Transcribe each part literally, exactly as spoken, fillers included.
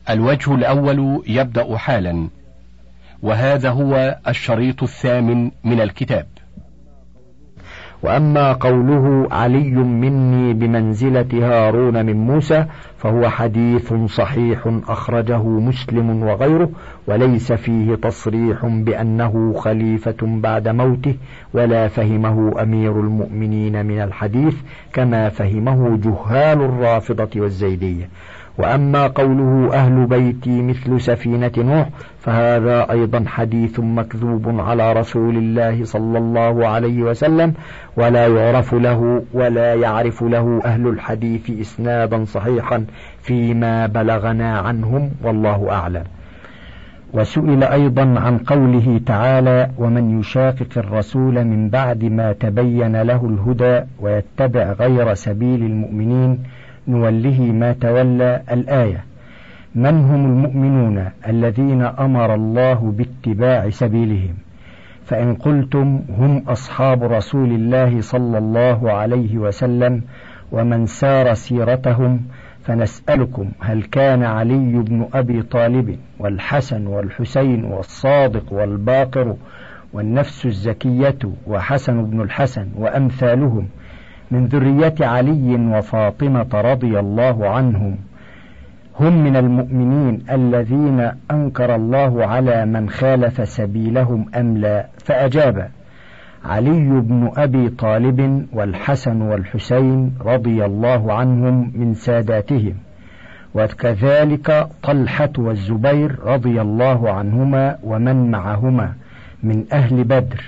الوجه الأول يبدأ حالا، وهذا هو الشريط الثامن من الكتاب. وأما قوله علي مني بمنزلة هارون من موسى فهو حديث صحيح أخرجه مسلم وغيره، وليس فيه تصريح بأنه خليفة بعد موته، ولا فهمه أمير المؤمنين من الحديث كما فهمه جهال الرافضة والزيدية. وأما قوله أهل بيتي مثل سفينة نوح فهذا أيضا حديث مكذوب على رسول الله صلى الله عليه وسلم، ولا يعرف له ولا يعرف له أهل الحديث إسنادا صحيحا فيما بلغنا عنهم، والله أعلم. وسئل أيضا عن قوله تعالى: ومن يشاقق الرسول من بعد ما تبين له الهدى ويتبع غير سبيل المؤمنين نوله ما تولى، الآية. من هم المؤمنون الذين أمر الله باتباع سبيلهم؟ فإن قلتم هم أصحاب رسول الله صلى الله عليه وسلم ومن سار سيرتهم، فنسألكم: هل كان علي بن أبي طالب والحسن والحسين والصادق والباقر والنفس الزكية وحسن بن الحسن وأمثالهم من ذرية علي وفاطمة رضي الله عنهم هم من المؤمنين الذين أنكر الله على من خالف سبيلهم أم لا؟ فأجاب: علي بن أبي طالب والحسن والحسين رضي الله عنهم من ساداتهم، وكذلك طلحة والزبير رضي الله عنهما ومن معهما من أهل بدر،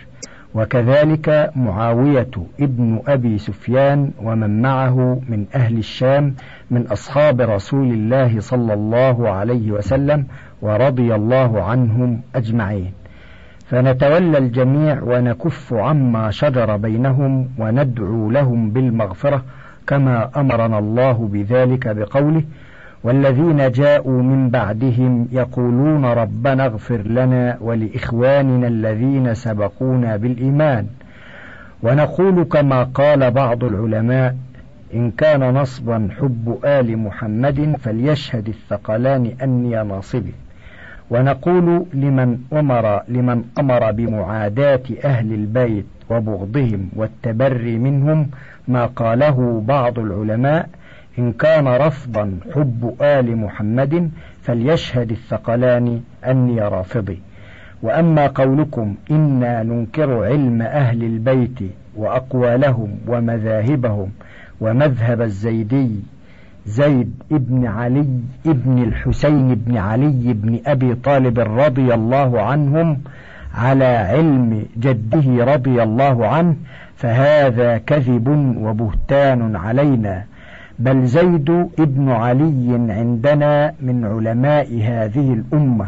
وكذلك معاوية ابن أبي سفيان ومن معه من أهل الشام من أصحاب رسول الله صلى الله عليه وسلم، ورضي الله عنهم أجمعين. فنتولى الجميع ونكف عما شجر بينهم وندعو لهم بالمغفرة كما أمرنا الله بذلك بقوله: والذين جاءوا من بعدهم يقولون ربنا اغفر لنا ولإخواننا الذين سبقونا بالإيمان. ونقول كما قال بعض العلماء: إن كان نصبا حب آل محمد فليشهد الثقلان أني ناصبه. ونقول لمن أمر, لمن أمر بمعاداة أهل البيت وبغضهم والتبري منهم ما قاله بعض العلماء: إن كان رفضا حب آل محمد فليشهد الثقلان أني رافضي. وأما قولكم إنا ننكر علم أهل البيت وأقوالهم ومذاهبهم ومذهب الزيدي زيد ابن علي ابن الحسين ابن علي بن أبي طالب رضي الله عنهم على علم جده رضي الله عنه، فهذا كذب وبهتان علينا، بل زيد ابن علي عندنا من علماء هذه الأمة،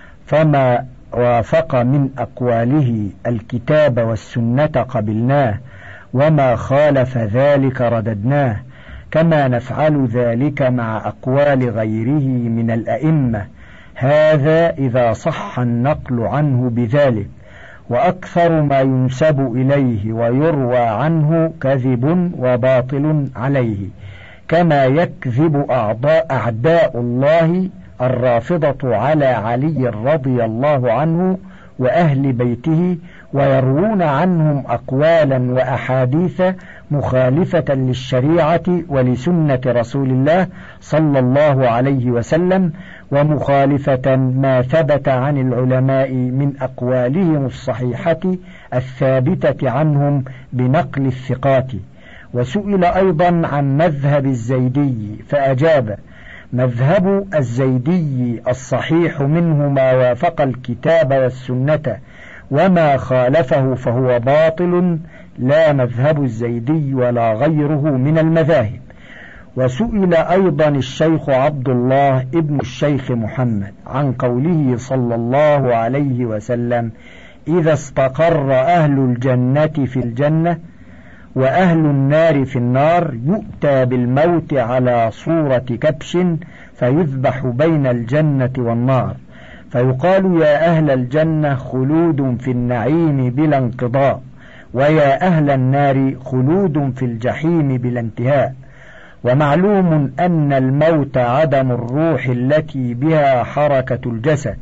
فما وافق من أقواله الكتاب والسنة قبلناه، وما خالف ذلك رددناه، كما نفعل ذلك مع أقوال غيره من الأئمة، هذا إذا صح النقل عنه بذلك. وأكثر ما ينسب إليه ويروى عنه كذب وباطل عليه، كما يكذب أعضاء أعداء الله الرافضة على علي رضي الله عنه وأهل بيته، ويروون عنهم أقوالا وأحاديث مخالفة للشريعة ولسنة رسول الله صلى الله عليه وسلم، ومخالفة ما ثبت عن العلماء من أقوالهم الصحيحة الثابتة عنهم بنقل الثقات. وسئل أيضا عن مذهب الزيدي فأجاب: مذهب الزيدي الصحيح منه ما وافق الكتاب والسنة، وما خالفه فهو باطل، لا مذهب الزيدي ولا غيره من المذاهب. وسئل أيضا الشيخ عبد الله ابن الشيخ محمد عن قوله صلى الله عليه وسلم: إذا استقر أهل الجنة في الجنة وأهل النار في النار يؤتى بالموت على صورة كبش فيذبح بين الجنة والنار، فيقال: يا أهل الجنة خلود في النعيم بلا انقضاء، ويا أهل النار خلود في الجحيم بلا انتهاء. ومعلوم أن الموت عدم الروح التي بها حركة الجسد،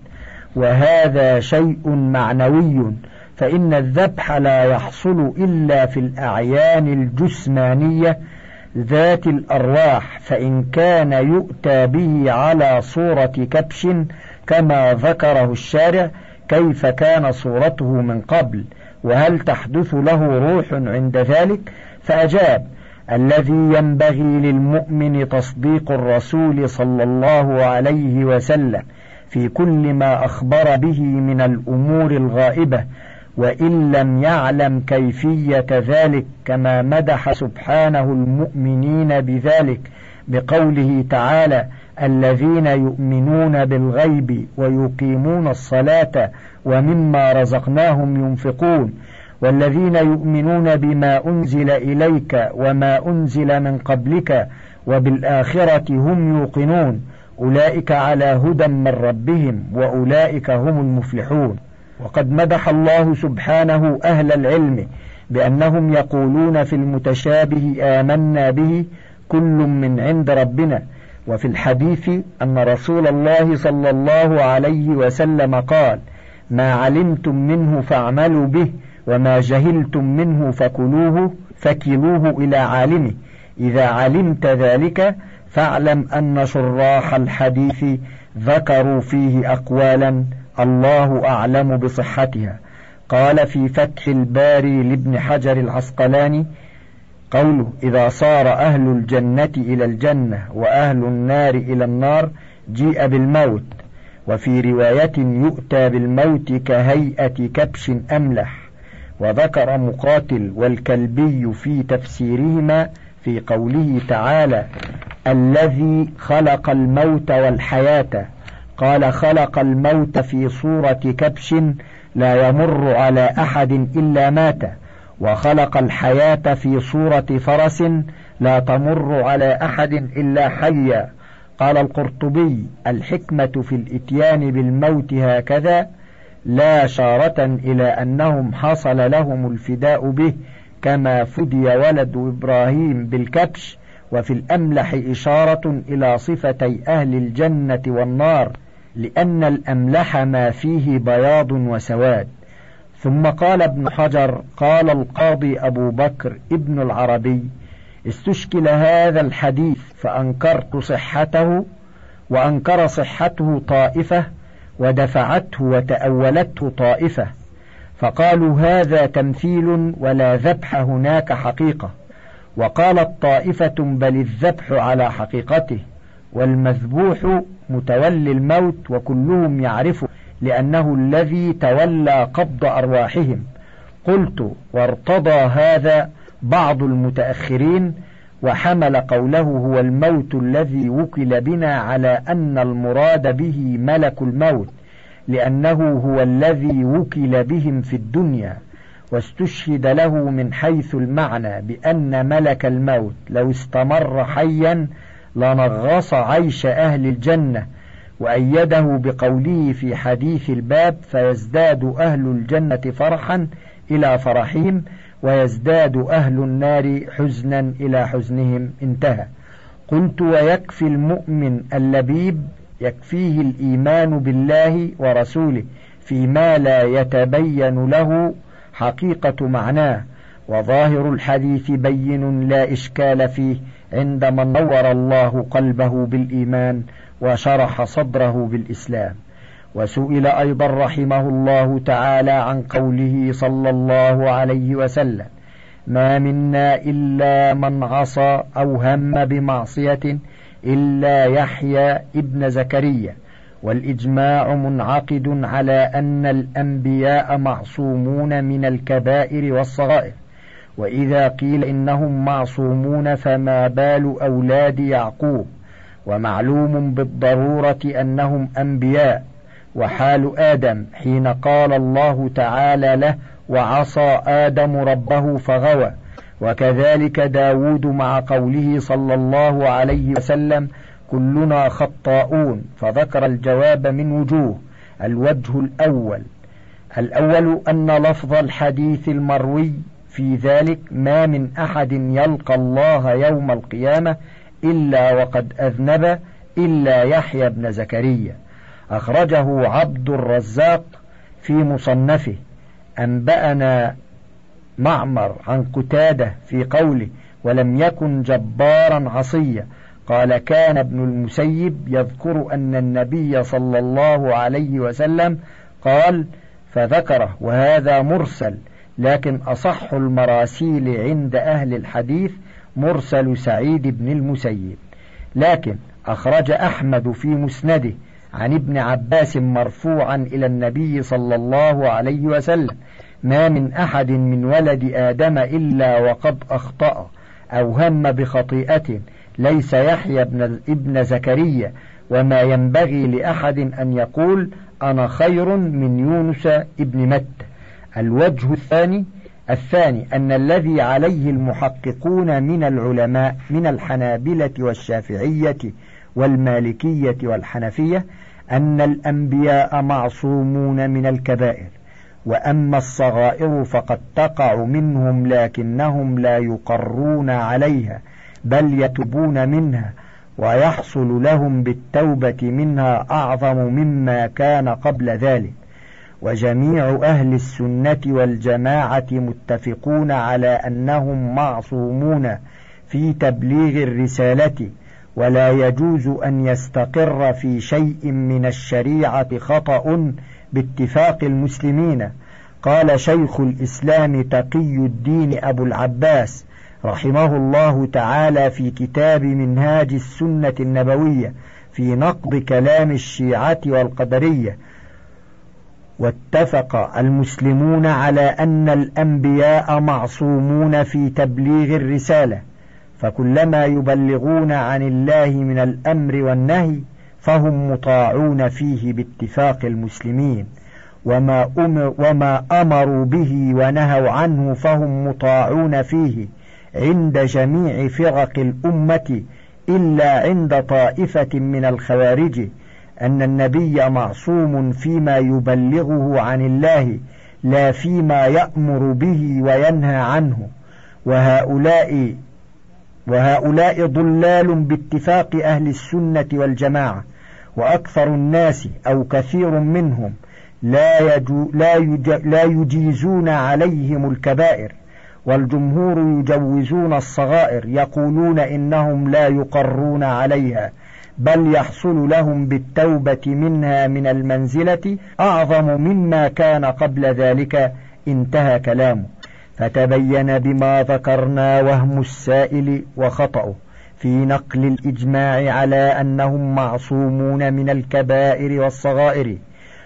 وهذا شيء معنوي، فإن الذبح لا يحصل إلا في الأعيان الجسمانية ذات الأرواح، فإن كان يؤتى به على صورة كبش كما ذكره الشارع، كيف كان صورته من قبل؟ وهل تحدث له روح عند ذلك؟ فأجاب: الذي ينبغي للمؤمن تصديق الرسول صلى الله عليه وسلم في كل ما أخبر به من الأمور الغائبة، وإن لم يعلم كيفية ذلك، كما مدح سبحانه المؤمنين بذلك بقوله تعالى: الذين يؤمنون بالغيب ويقيمون الصلاة ومما رزقناهم ينفقون، والذين يؤمنون بما أنزل إليك وما أنزل من قبلك وبالآخرة هم يوقنون، أولئك على هدى من ربهم وأولئك هم المفلحون. وقد مدح الله سبحانه أهل العلم بأنهم يقولون في المتشابه آمنا به كل من عند ربنا. وفي الحديث أن رسول الله صلى الله عليه وسلم قال: ما علمتم منه فاعملوا به، وما جهلتم منه فكلوه فكلوه إلى عالمه، إذا علمت ذلك فاعلم أن شراح الحديث ذكروا فيه أقوالا الله أعلم بصحتها. قال في فتح الباري لابن حجر العسقلاني قوله: إذا صار أهل الجنة إلى الجنة وأهل النار إلى النار جيء بالموت. وفي رواية يؤتى بالموت كهيئة كبش أملح. وذكر مقاتل والكلبي في تفسيرهما في قوله تعالى: الذي خلق الموت والحياة، قال: خلق الموت في صورة كبش لا يمر على أحد إلا مات، وخلق الحياة في صورة فرس لا تمر على أحد إلا حيا. قال القرطبي: الحكمة في الإتيان بالموت هكذا لا شارة إلى أنهم حصل لهم الفداء به، كما فدي ولد إبراهيم بالكبش. وفي الأملح إشارة إلى صفتي أهل الجنة والنار، لأن الأملح ما فيه بياض وسواد. ثم قال ابن حجر: قال القاضي أبو بكر ابن العربي: استشكل هذا الحديث فأنكرت صحته، وأنكر صحته طائفة، ودفعته وتأولته طائفة، فقالوا هذا تمثيل ولا ذبح هناك حقيقة. وقالت طائفة: بل الذبح على حقيقته، والمذبوح متولي الموت، وكلهم يعرفه لأنه الذي تولى قبض أرواحهم. قلت: وارتضى هذا بعض المتأخرين، وحمل قوله هو الموت الذي وكل بنا على أن المراد به ملك الموت، لأنه هو الذي وكل بهم في الدنيا. واستشهد له من حيث المعنى بأن ملك الموت لو استمر حيا لنغص عيش أهل الجنة، وأيده بقوله في حديث الباب: فيزداد أهل الجنة فرحا إلى فرحهم، ويزداد أهل النار حزنا إلى حزنهم. انتهى. قلت: ويكفي المؤمن اللبيب يكفيه الإيمان بالله ورسوله فيما لا يتبين له حقيقة معناه، وظاهر الحديث بين لا إشكال فيه عندما نور الله قلبه بالإيمان وشرح صدره بالإسلام. وسئل أيضا رحمه الله تعالى عن قوله صلى الله عليه وسلم: ما منا إلا من عصى أو هم بمعصية إلا يحيى ابن زكريا. والإجماع منعقد على أن الأنبياء معصومون من الكبائر والصغائر. وإذا قيل إنهم معصومون فما بال أولاد يعقوب؟ ومعلوم بالضرورة أنهم أنبياء. وحال آدم حين قال الله تعالى له: وعصى آدم ربه فغوى. وكذلك داود مع قوله صلى الله عليه وسلم: كلنا خطاؤون، فذكر الجواب من وجوه. الوجه الأول الأول أن لفظ الحديث المروي في ذلك: ما من أحد يلقى الله يوم القيامة إلا وقد أذنب إلا يحيى بن زكريا. أخرجه عبد الرزاق في مصنفه. أنبأنا معمر عن قتادة في قوله ولم يكن جبارا عصيا، قال كان ابن المسيب يذكر أن النبي صلى الله عليه وسلم قال فذكره، وهذا مرسل، لكن أصح المراسيل عند أهل الحديث مرسل سعيد بن المسيب. لكن أخرج أحمد في مسنده عن ابن عباس مرفوعا إلى النبي صلى الله عليه وسلم ما من أحد من ولد آدم إلا وقد أخطأ أو هم بخطيئة ليس يحيى ابن, ابن زكريا، وما ينبغي لأحد أن يقول أنا خير من يونس ابن متى. الوجه الثاني الثاني أن الذي عليه المحققون من العلماء من الحنابلة والشافعية والمالكية والحنفية أن الأنبياء معصومون من الكبائر، وأما الصغائر فقد تقع منهم لكنهم لا يقرون عليها بل يتوبون منها، ويحصل لهم بالتوبة منها أعظم مما كان قبل ذلك. وجميع أهل السنة والجماعة متفقون على أنهم معصومون في تبليغ الرسالة، ولا يجوز أن يستقر في شيء من الشريعة خطأ باتفاق المسلمين. قال شيخ الإسلام تقي الدين أبو العباس رحمه الله تعالى في كتاب منهاج السنة النبوية في نقد كلام الشيعة والقدرية: واتفق المسلمون على أن الأنبياء معصومون في تبليغ الرسالة، فكلما يبلغون عن الله من الأمر والنهي فهم مطاعون فيه باتفاق المسلمين، وما, أمر وما أمروا به ونهوا عنه فهم مطاعون فيه عند جميع فرق الأمة إلا عند طائفة من الخوارج، أن النبي معصوم فيما يبلغه عن الله لا فيما يأمر به وينهى عنه، وهؤلاء وهؤلاء ضلال باتفاق أهل السنة والجماعة. وأكثر الناس أو كثير منهم لا, يجو لا, يج لا يجيزون عليهم الكبائر، والجمهور يجوزون الصغائر، يقولون إنهم لا يقرون عليها بل يحصل لهم بالتوبة منها من المنزلة أعظم مما كان قبل ذلك. انتهى كلامه. فتبين بما ذكرنا وهم السائل وخطأه في نقل الإجماع على أنهم معصومون من الكبائر والصغائر،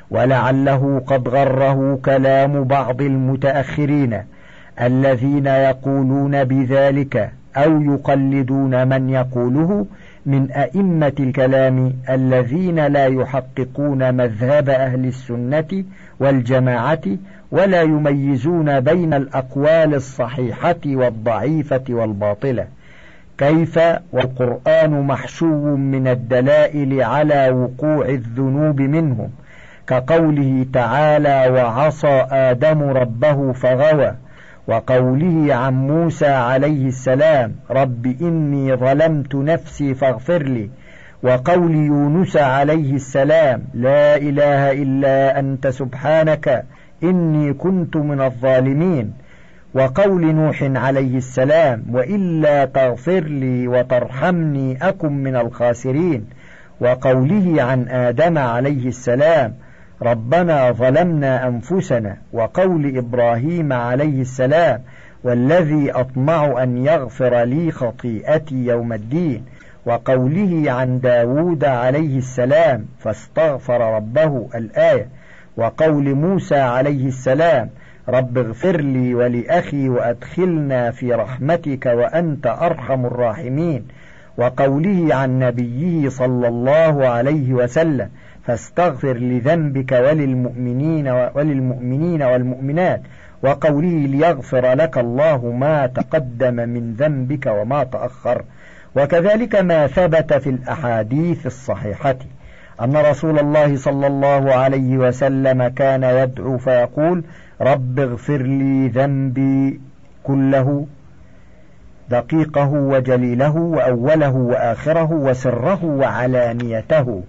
ولعله قد غره كلام بعض المتأخرين الذين يقولون بذلك أو يقلدون من يقوله من أئمة الكلام الذين لا يحققون مذهب أهل السنة والجماعة ولا يميزون بين الأقوال الصحيحة والضعيفة والباطلة. كيف والقرآن محشو من الدلائل على وقوع الذنوب منهم، كقوله تعالى وعصى آدم ربه فغوى، وقوله عن موسى عليه السلام رب إني ظلمت نفسي فاغفر لي، وقول يونس عليه السلام لا إله إلا أنت سبحانك إني كنت من الظالمين، وقول نوح عليه السلام وإلا تغفر لي وترحمني أكن من الخاسرين، وقوله عن آدم عليه السلام ربنا ظلمنا أنفسنا، وقول إبراهيم عليه السلام والذي أطمع أن يغفر لي خطيئتي يوم الدين، وقوله عن داود عليه السلام فاستغفر ربه الآية، وقول موسى عليه السلام رب اغفر لي ولأخي وأدخلنا في رحمتك وأنت أرحم الراحمين، وقوله عن نبيه صلى الله عليه وسلم فاستغفر لذنبك وللمؤمنين وللمؤمنين والمؤمنات، وقوله ليغفر لك الله ما تقدم من ذنبك وما تأخر. وكذلك ما ثبت في الأحاديث الصحيحة أن رسول الله صلى الله عليه وسلم كان يدعو فيقول رب اغفر لي ذنبي كله دقيقه وجليله وأوله وآخره وسره وعلانيته،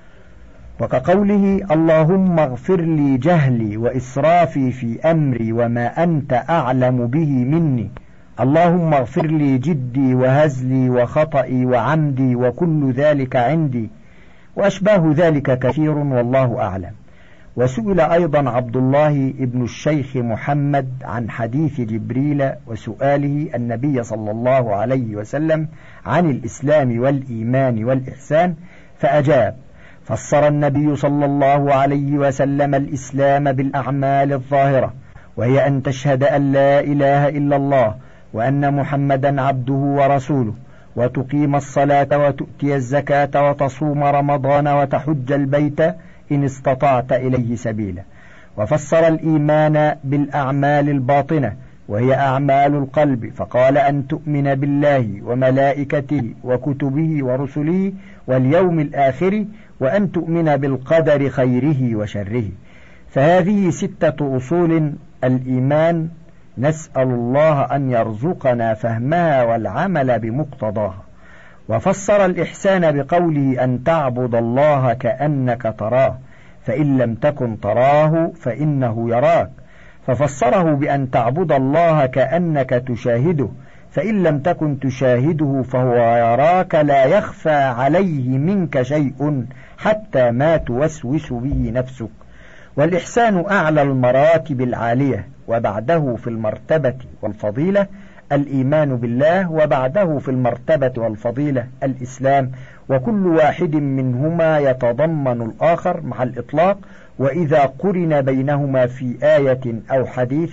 وكقوله اللهم اغفر لي جهلي وإسرافي في أمري وما أنت أعلم به مني، اللهم اغفر لي جدي وهزلي وخطئي وعمدي وكل ذلك عندي، وأشباه ذلك كثير والله أعلم. وسئل أيضا عبد الله ابن الشيخ محمد عن حديث جبريل وسؤاله النبي صلى الله عليه وسلم عن الإسلام والإيمان والإحسان فأجاب، فسر النبي صلى الله عليه وسلم الإسلام بالأعمال الظاهرة، وهي أن تشهد أن لا إله إلا الله وأن محمدا عبده ورسوله، وتقيم الصلاة وتؤتي الزكاة وتصوم رمضان وتحج البيت إن استطعت إليه سبيلا. وفسر الإيمان بالأعمال الباطنة وهي أعمال القلب، فقال أن تؤمن بالله وملائكته وكتبه ورسله واليوم الآخر، وأن تؤمن بالقدر خيره وشره. فهذه ستة أصول الإيمان، نسأل الله أن يرزقنا فهمها والعمل بمقتضاها. وفسر الإحسان بقوله أن تعبد الله كأنك تراه، فإن لم تكن تراه فإنه يراك، ففسره بأن تعبد الله كأنك تشاهده، فإن لم تكن تشاهده فهو يراك لا يخفى عليه منك شيء حتى ما توسوس به نفسك. والإحسان أعلى المراتب العالية، وبعده في المرتبة والفضيلة الإيمان بالله، وبعده في المرتبة والفضيلة الإسلام، وكل واحد منهما يتضمن الآخر مع الإطلاق، وإذا قرن بينهما في آية أو حديث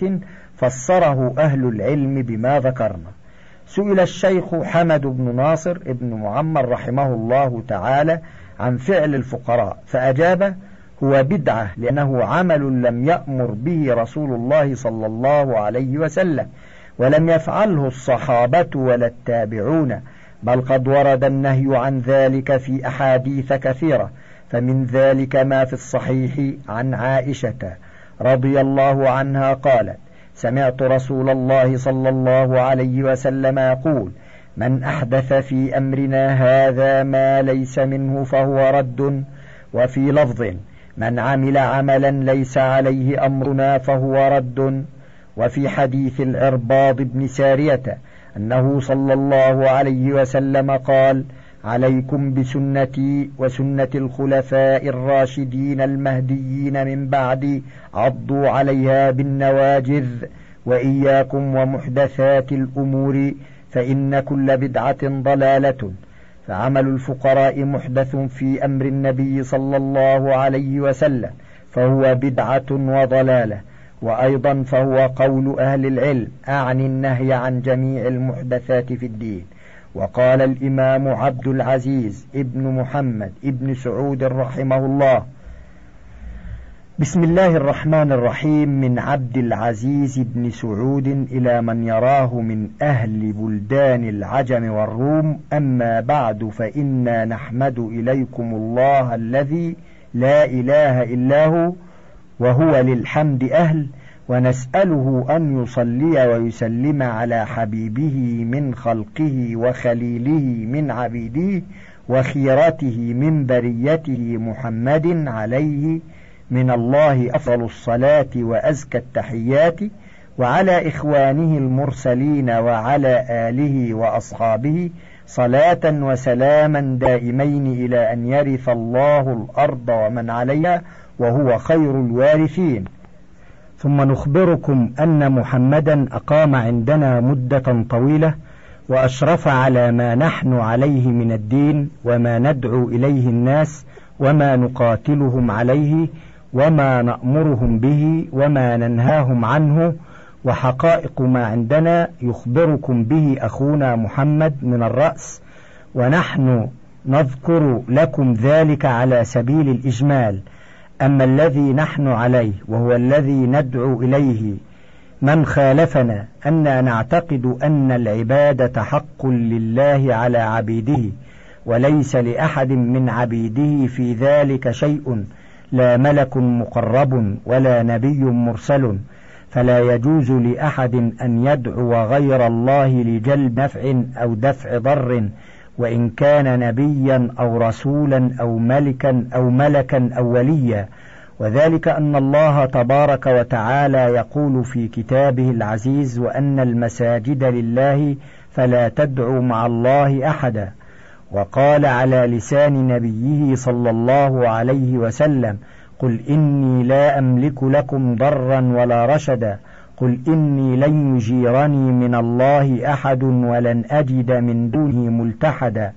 فسره أهل العلم بما ذكرنا. سئل الشيخ حمد بن ناصر ابن معمر رحمه الله تعالى عن فعل الفقراء فأجاب: هو بدعة، لأنه عمل لم يأمر به رسول الله صلى الله عليه وسلم، ولم يفعله الصحابة ولا التابعون، بل قد ورد النهي عن ذلك في أحاديث كثيرة، فمن ذلك ما في الصحيح عن عائشة رضي الله عنها قالت: سمعت رسول الله صلى الله عليه وسلم يقول: من أحدث في أمرنا هذا ما ليس منه فهو رد. وفي لفظ: من عمل عملا ليس عليه أمرنا فهو رد. وفي حديث العرباض بن سارية أنه صلى الله عليه وسلم قال: عليكم بسنتي وسنة الخلفاء الراشدين المهديين من بعدي، عضوا عليها بالنواجذ، وإياكم ومحدثات الأمور، فإن كل بدعة ضلالة. فعمل الفقراء محدث في أمر النبي صلى الله عليه وسلم، فهو بدعة وضلالة. وأيضا فهو قول أهل العلم، أعني النهي عن جميع المحدثات في الدين. وقال الإمام عبد العزيز ابن محمد ابن سعود رحمه الله: بسم الله الرحمن الرحيم، من عبد العزيز بن سعود إلى من يراه من أهل بلدان العجم والروم، أما بعد، فإنا نحمد إليكم الله الذي لا إله إلا هو، وهو للحمد أهل، ونسأله أن يصلي ويسلم على حبيبه من خلقه وخليله من عبيده وخيرته من بريته محمد عليه من الله أفضل الصلاة وأزكى التحيات، وعلى إخوانه المرسلين وعلى آله وأصحابه صلاة وسلاما دائمين إلى أن يرث الله الأرض ومن عليها وهو خير الوارثين. ثم نخبركم أن محمدا أقام عندنا مدة طويلة، وأشرف على ما نحن عليه من الدين، وما ندعو إليه الناس، وما نقاتلهم عليه، وما نأمرهم به، وما ننهاهم عنه. وحقائق ما عندنا يخبركم به أخونا محمد من الرأس، ونحن نذكر لكم ذلك على سبيل الإجمال. أما الذي نحن عليه وهو الذي ندعو إليه من خالفنا، أننا نعتقد أن العبادة حق لله على عبيده، وليس لأحد من عبيده في ذلك شيء، لا ملك مقرب ولا نبي مرسل، فلا يجوز لأحد أن يدعو غير الله لجلب نفع أو دفع ضر، وإن كان نبيا أو رسولا أو ملكا أو ملكا أو وليا، وذلك أن الله تبارك وتعالى يقول في كتابه العزيز: وأن المساجد لله فلا تدعوا مع الله أحدا. وقال على لسان نبيه صلى الله عليه وسلم: قل إني لا أملك لكم ضرا ولا رشدا، قل إني لن يجيرني من الله أحد ولن أجد من دونه ملتحدا.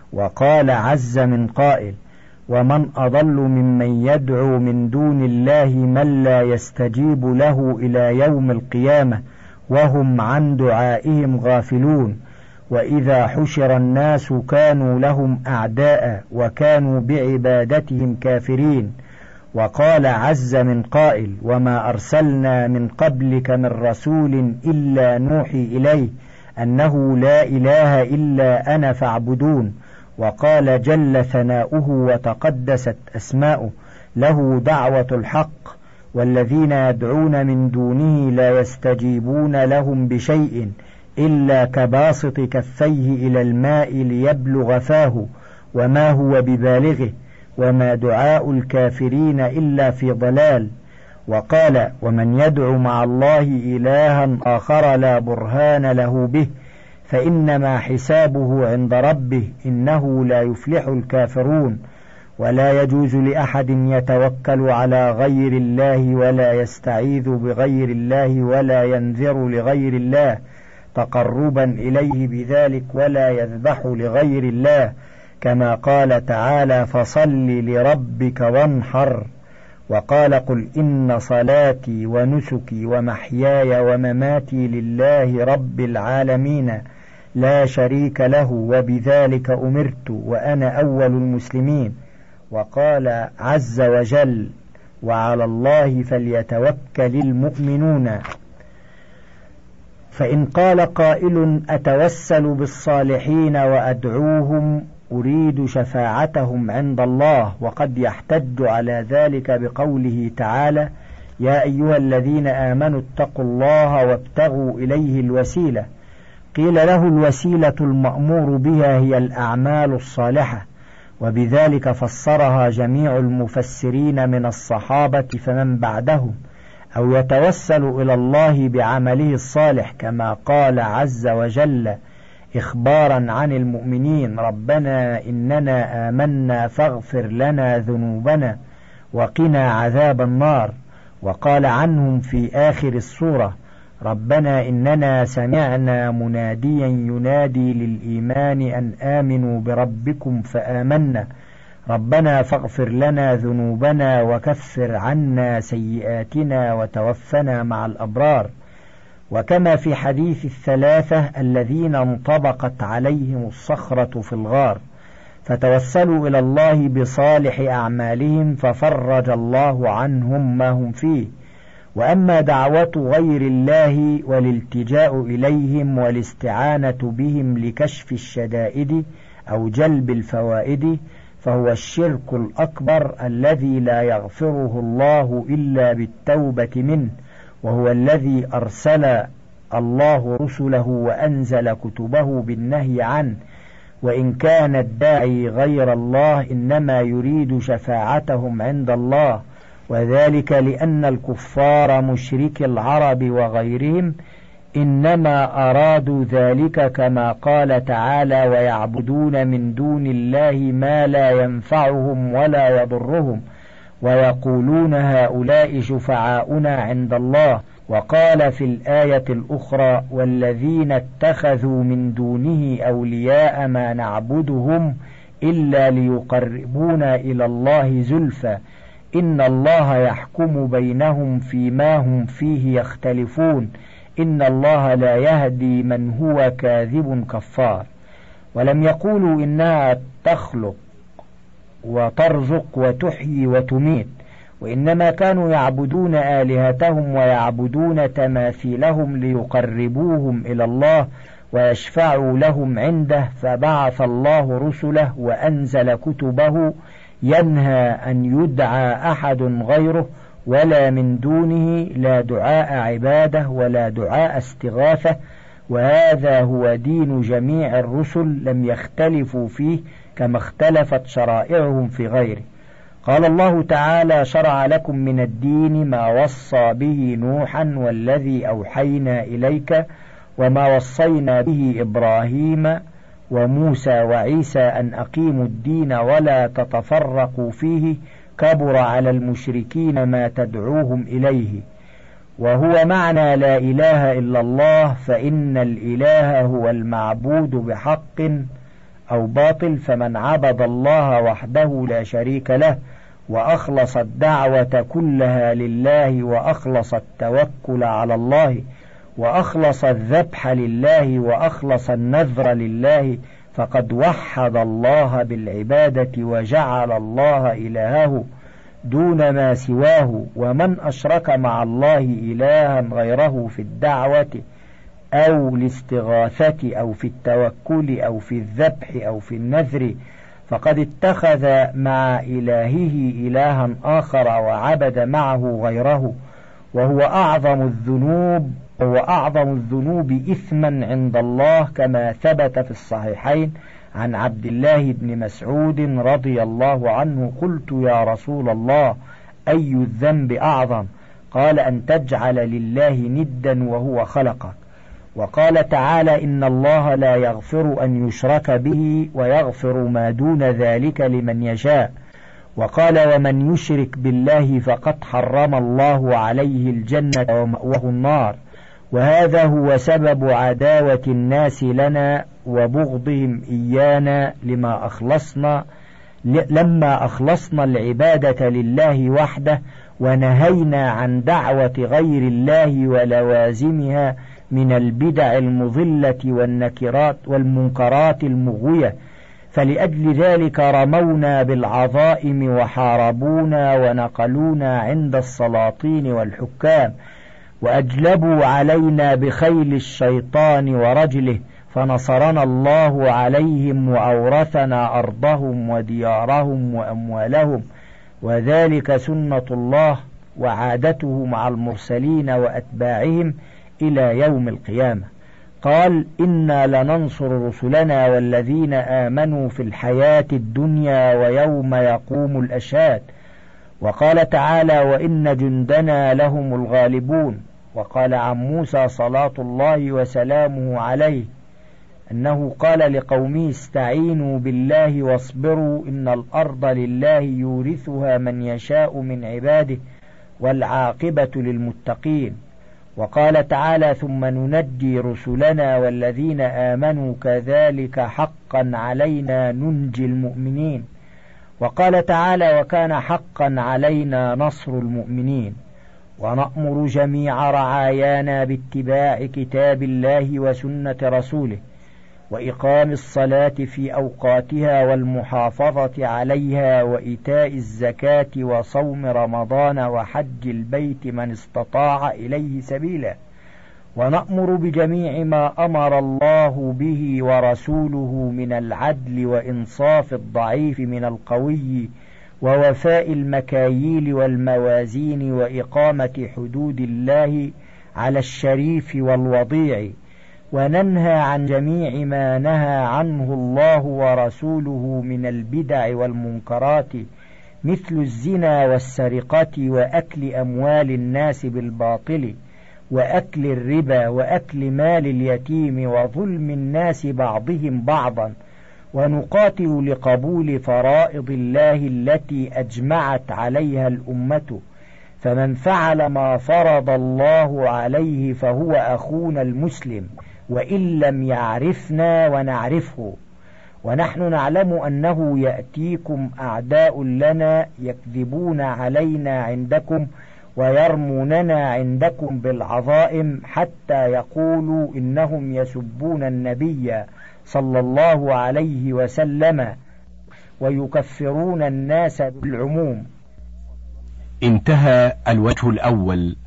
وقال عز من قائل: ومن أضل ممن يدعو من دون الله من لا يستجيب له إلى يوم القيامة وهم عن دعائهم غافلون، وإذا حشر الناس كانوا لهم أعداء وكانوا بعبادتهم كافرين. وقال عز من قائل: وما أرسلنا من قبلك من رسول إلا نوحي إليه أنه لا إله إلا أنا فاعبدون. وقال جل ثناؤه وتقدست أسماؤه: له دعوة الحق والذين يدعون من دونه لا يستجيبون لهم بشيء إلا كباسط كفيه إلى الماء ليبلغ فاه وما هو ببالغه وما دعاء الكافرين إلا في ضلال. وقال: ومن يدعو مع الله إلها آخر لا برهان له به فإنما حسابه عند ربه إنه لا يفلح الكافرون. ولا يجوز لأحد يتوكل على غير الله ولا يستعيذ بغير الله ولا ينذر لغير الله تقربا إليه بذلك ولا يذبح لغير الله، كما قال تعالى: فصل لربك وانحر. وقال: قل إن صلاتي ونسكي ومحياي ومماتي لله رب العالمين لا شريك له وبذلك أمرت وأنا أول المسلمين. وقال عز وجل: وعلى الله فليتوكل المؤمنون. فإن قال قائل: أتوسل بالصالحين وأدعوهم أريد شفاعتهم عند الله، وقد يحتج على ذلك بقوله تعالى: يا أيها الذين آمنوا اتقوا الله وابتغوا إليه الوسيلة. قيل له: الوسيلة المأمور بها هي الأعمال الصالحة، وبذلك فسرها جميع المفسرين من الصحابة فمن بعدهم، أو يتوسل إلى الله بعمله الصالح، كما قال عز وجل إخبارا عن المؤمنين: ربنا إننا آمنا فاغفر لنا ذنوبنا وقنا عذاب النار. وقال عنهم في آخر السورة: ربنا إننا سمعنا مناديا ينادي للإيمان أن آمنوا بربكم فآمنا ربنا فاغفر لنا ذنوبنا وكفر عنا سيئاتنا وتوفنا مع الأبرار. وكما في حديث الثلاثة الذين انطبقت عليهم الصخرة في الغار، فتوسلوا إلى الله بصالح أعمالهم ففرج الله عنهم ما هم فيه. وأما دعوة غير الله والالتجاء إليهم والاستعانة بهم لكشف الشدائد أو جلب الفوائد فهو الشرك الأكبر الذي لا يغفره الله إلا بالتوبة منه، وهو الذي أرسل الله رسله وأنزل كتبه بالنهي عنه. وإن كان الداعي غير الله إنما يريد شفاعتهم عند الله، وذلك لأن الكفار مشرك العرب وغيرهم إنما أرادوا ذلك، كما قال تعالى: ويعبدون من دون الله ما لا ينفعهم ولا يضرهم ويقولون هؤلاء شفعاؤنا عند الله. وقال في الآية الأخرى: والذين اتخذوا من دونه أولياء ما نعبدهم إلا ليقربونا إلى الله زلفى إن الله يحكم بينهم فيما هم فيه يختلفون إن الله لا يهدي من هو كاذب كفار. ولم يقولوا إنها تخلق وترزق وتحيي وتميت، وإنما كانوا يعبدون آلهتهم ويعبدون تماثيلهم ليقربوهم إلى الله ويشفعوا لهم عنده، فبعث الله رسله وأنزل كتبه ينهى أن يدعى أحد غيره ولا من دونه لا دعاء عبادة ولا دعاء استغاثة، وهذا هو دين جميع الرسل لم يختلفوا فيه كما اختلفت شرائعهم في غيره. قال الله تعالى: شرع لكم من الدين ما وصى به نوحا والذي أوحينا إليك وما وصينا به إبراهيم وموسى وعيسى أن أقيموا الدين ولا تتفرقوا فيه، كبر على المشركين ما تدعوهم إليه. وهو معنى لا إله إلا الله، فإن الإله هو المعبود بحق أو باطل، فمن عبد الله وحده لا شريك له وأخلص الدعوة كلها لله وأخلص التوكل على الله وأخلص الذبح لله وأخلص النذر لله، فقد وحد الله بالعبادة وجعل الله إلهه دون ما سواه. ومن أشرك مع الله إلها غيره في الدعوة أو الاستغاثة أو في التوكل أو في الذبح أو في النذر فقد اتخذ مع إلهه إلها آخر وعبد معه غيره، وهو أعظم الذنوب وهو أعظم الذنوب إثما عند الله، كما ثبت في الصحيحين عن عبد الله بن مسعود رضي الله عنه: قلت يا رسول الله أي الذنب أعظم؟ قال: أن تجعل لله ندا وهو خلقك. وقال تعالى: إن الله لا يغفر أن يشرك به ويغفر ما دون ذلك لمن يشاء. وقال: ومن يشرك بالله فقد حرم الله عليه الجنة ومأواه النار. وهذا هو سبب عداوة الناس لنا وبغضهم إيانا لما أخلصنا لما أخلصنا العبادة لله وحده، ونهينا عن دعوة غير الله ولوازمها من البدع المضلة والنكرات والمنكرات المغوية. فلأجل ذلك رمونا بالعظائم وحاربونا ونقلونا عند السلاطين والحكام، وأجلبوا علينا بخيل الشيطان ورجله، فنصرنا الله عليهم وأورثنا أرضهم وديارهم وأموالهم، وذلك سنة الله وعادته مع المرسلين وأتباعهم إلى يوم القيامة. قال: إنا لننصر رسلنا والذين آمنوا في الحياة الدنيا ويوم يقوم الأشهاد. وقال تعالى: وإن جندنا لهم الغالبون. وقال عن موسى صلاة الله وسلامه عليه أنه قال لقومه: استعينوا بالله واصبروا، إن الأرض لله يورثها من يشاء من عباده والعاقبة للمتقين. وقال تعالى: ثم ننجي رسلنا والذين آمنوا كذلك حقا علينا ننجي المؤمنين. وقال تعالى: وكان حقا علينا نصر المؤمنين. ونأمر جميع رعايانا باتباع كتاب الله وسنة رسوله، وإقام الصلاة في أوقاتها والمحافظة عليها، وإيتاء الزكاة وصوم رمضان وحج البيت من استطاع إليه سبيلا. ونأمر بجميع ما أمر الله به ورسوله من العدل وإنصاف الضعيف من القوي، ووفاء المكاييل والموازين، وإقامة حدود الله على الشريف والوضيع. وننهى عن جميع ما نهى عنه الله ورسوله من البدع والمنكرات، مثل الزنا والسرقة وأكل أموال الناس بالباطل وأكل الربا وأكل مال اليتيم وظلم الناس بعضهم بعضا. ونقاتل لقبول فرائض الله التي أجمعت عليها الأمة، فمن فعل ما فرض الله عليه فهو أخونا المسلم وإن لم يعرفنا ونعرفه. ونحن نعلم أنه يأتيكم أعداء لنا يكذبون علينا عندكم ويرموننا عندكم بالعظائم، حتى يقولوا إنهم يسبون النبي صلى الله عليه وسلم ويكفرون الناس بالعموم. انتهى الوجه الأول.